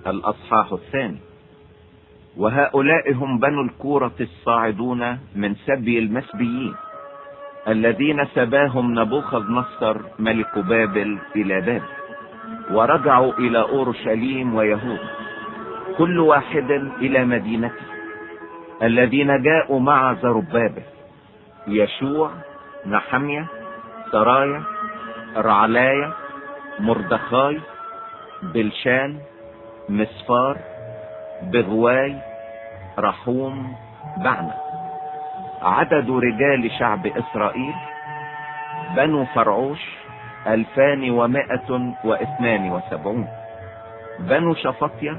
الأصحاح 2. وهؤلاء هم بنو الكورة الصاعدون من سبي المسبيين الذين سباهم نبوخذ نصر ملك بابل إلى بابل، ورجعوا إلى أورشليم ويهوذا كل واحد إلى مدينته، الذين جاءوا مع زربابل: يشوع، نحمية، سرايا، رعلايا، مردخاي، بلشان، مسفار، بغواي، رحوم، بعنا. عدد رجال شعب إسرائيل بنو فرعوش 2172. بنو شفطية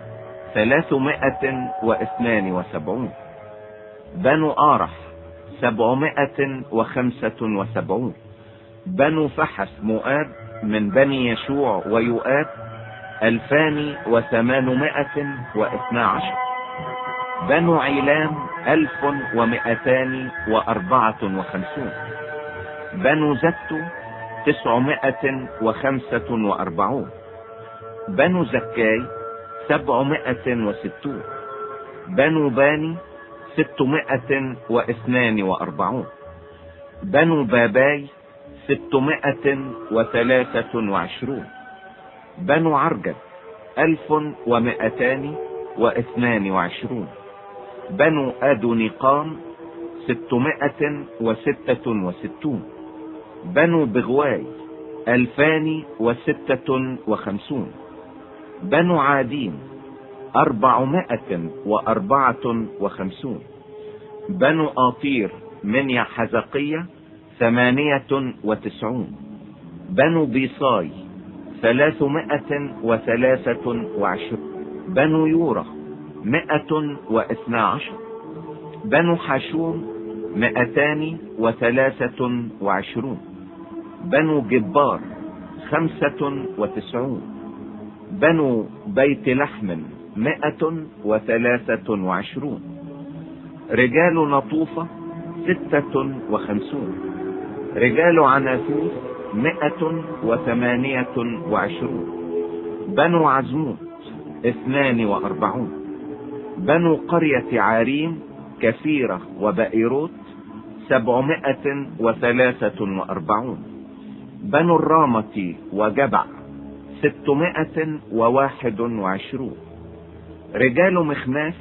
372. بنو آرح 775. بنو فحس مؤاب من بني يشوع ويؤاب 2812. بنو عيلام 1254. بنو زتو 945. بنو زكاي 760. بنو باني 642. بنو باباي 623. بنو عرجد 1222. بنو أدونيقام 666. بنو بغواي 2056. بنو عادين 454. بنو آطير من يحزقية 98. بنو بيصاي 323. بنو يورا 112. بنو حشوم 223. بنو جبار 95. بنو بيت لحم 123. رجال نطوفة 56. رجال عناثوث 128. بنو عزموت 42. بنو قرية عاريم كثيرة وبئيروت 743. بنو الرامة وجبع 621. رجال مخماس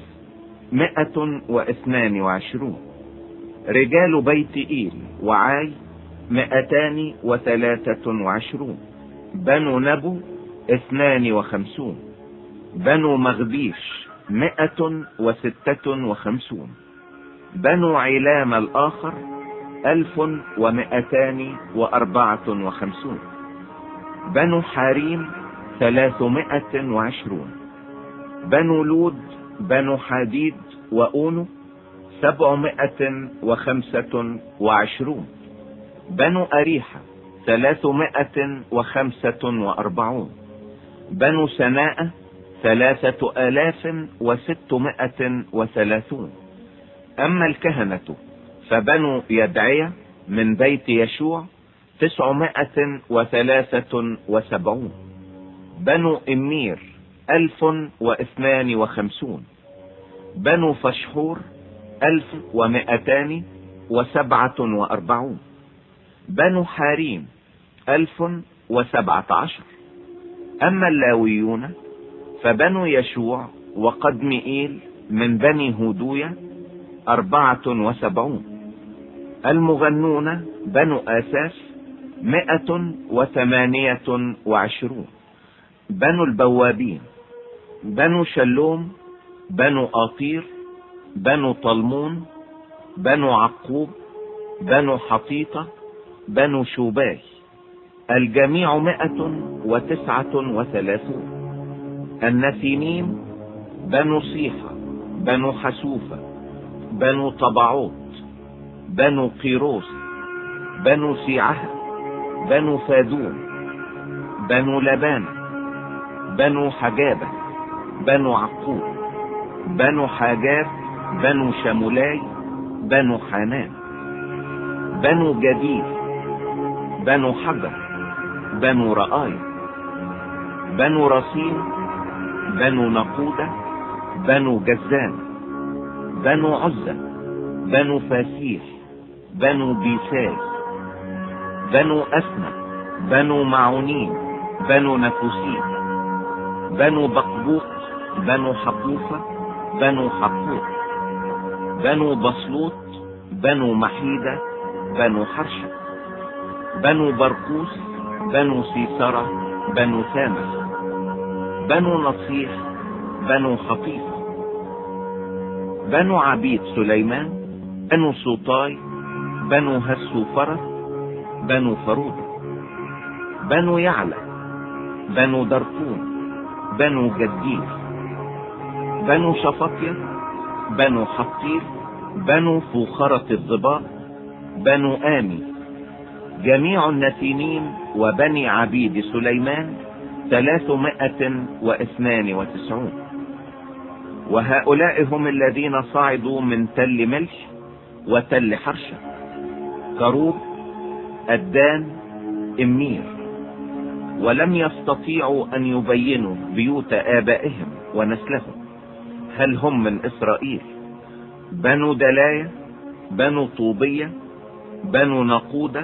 122. رجال بيت إيل وعاي 223. بنو نبو 52. بنو مغبيش 156. بنو علام الآخر 1254. بنو حريم 320. بنو لود بنو حديد وأونو 725. بنو أريحة 345. بنو سناء 3630. أما الكهنة فبنو يدعية من بيت يشوع 973. بنو إمير 1052. بنو فشحور 1247. بنو حاريم 1017. أما اللاويون فبنو يشوع وقدمئيل من بني هودوية 74. المغنون بنو آساس 128. بنو البوابين بنو شلوم بنو آطير بنو طلمون بنو عقوب بنو حطيطة بنو شوباي الجميع 139. النثيمين بنو صيحة بنو حسوفة بنو طبعوت بنو قيروس بنو سيعه بنو فادون بنو لبان بنو حجابة بنو عقوب بنو حاجاب بنو شمولاي بنو حنان بنو جديد بنو حجر بنو رآي بنو رصين بنو نقودة، بنو جزان، بنو عزة، بنو فاسيح، بنو بيساي، بنو أسمة، بنو معونين، بنو نفوسين، بنو بقبوق، بنو حقوفة، بنو حقوق، بنو بصلوت، بنو محيدة، بنو حرشة، بنو برقوس، بنو سيسرة، بنو ثامر، بنو نصيح، بنو خطيف، بنو عبيد سليمان، بنو سوطاي، بنو هسوفرة، بنو فرود، بنو يعلى، بنو درقون، بنو جدير، بنو شفطية، بنو حطير، بنو فوخرة الضباء، بنو آمي. جميع النتينين وبني عبيد سليمان 392. وهؤلاء هم الذين صعدوا من تل ملح وتل حرشة، كروب، أدان، إمير، ولم يستطيعوا أن يبينوا بيوت آبائهم ونسلهم هل هم من إسرائيل. بنو دلاية، بنو طوبية، بنو نقودة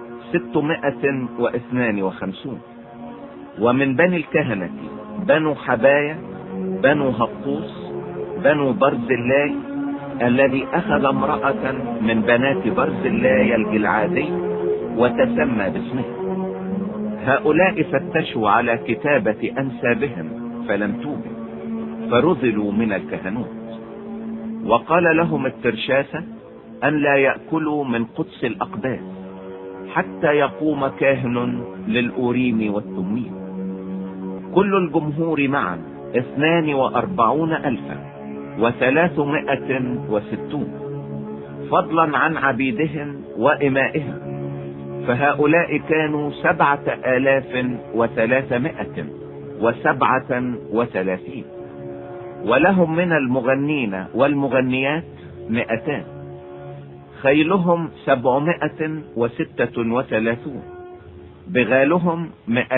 652. ومن بني الكهنة بنو حباية، بنو هقوس، بنو برزلاي الذي أخذ امرأة من بنات برزلاي الجلعادي وتسمى باسمه. هؤلاء فتشوا على كتابة أنسابهم فلم توجد، فرذلوا من الكهنوت. وقال لهم الترشاسة أن لا يأكلوا من قدس الأقداس حتى يقوم كاهن للأوريم والتميم. كل الجمهور معا 42,360، فضلا عن عبيدهم وإمائهم، فهؤلاء كانوا 7,337. ولهم من المغنين والمغنيات 200، خيلهم 736، بغالهم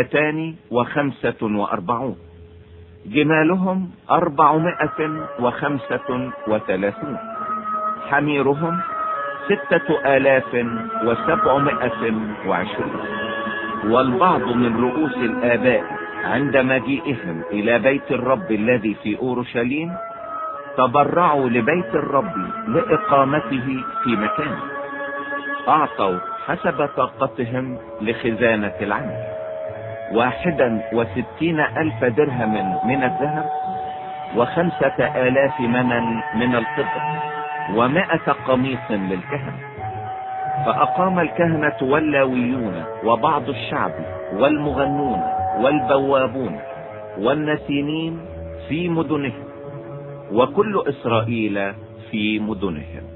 245، جمالهم 435، حميرهم 6,720. والبعض من رؤوس الآباء عند مجيئهم إلى بيت الرب الذي في أورشليم تبرعوا لبيت الرب لإقامته في مكانه، أعطوا حسب طاقتهم لخزانة العمل 61,000 درهم من الذهب، 5,000 منن من الفضة، 100 قميص للكهنة. فأقام الكهنة واللاويون وبعض الشعب والمغنون والبوابون والنسينين في مدنهم، وكل إسرائيل في مدنهم.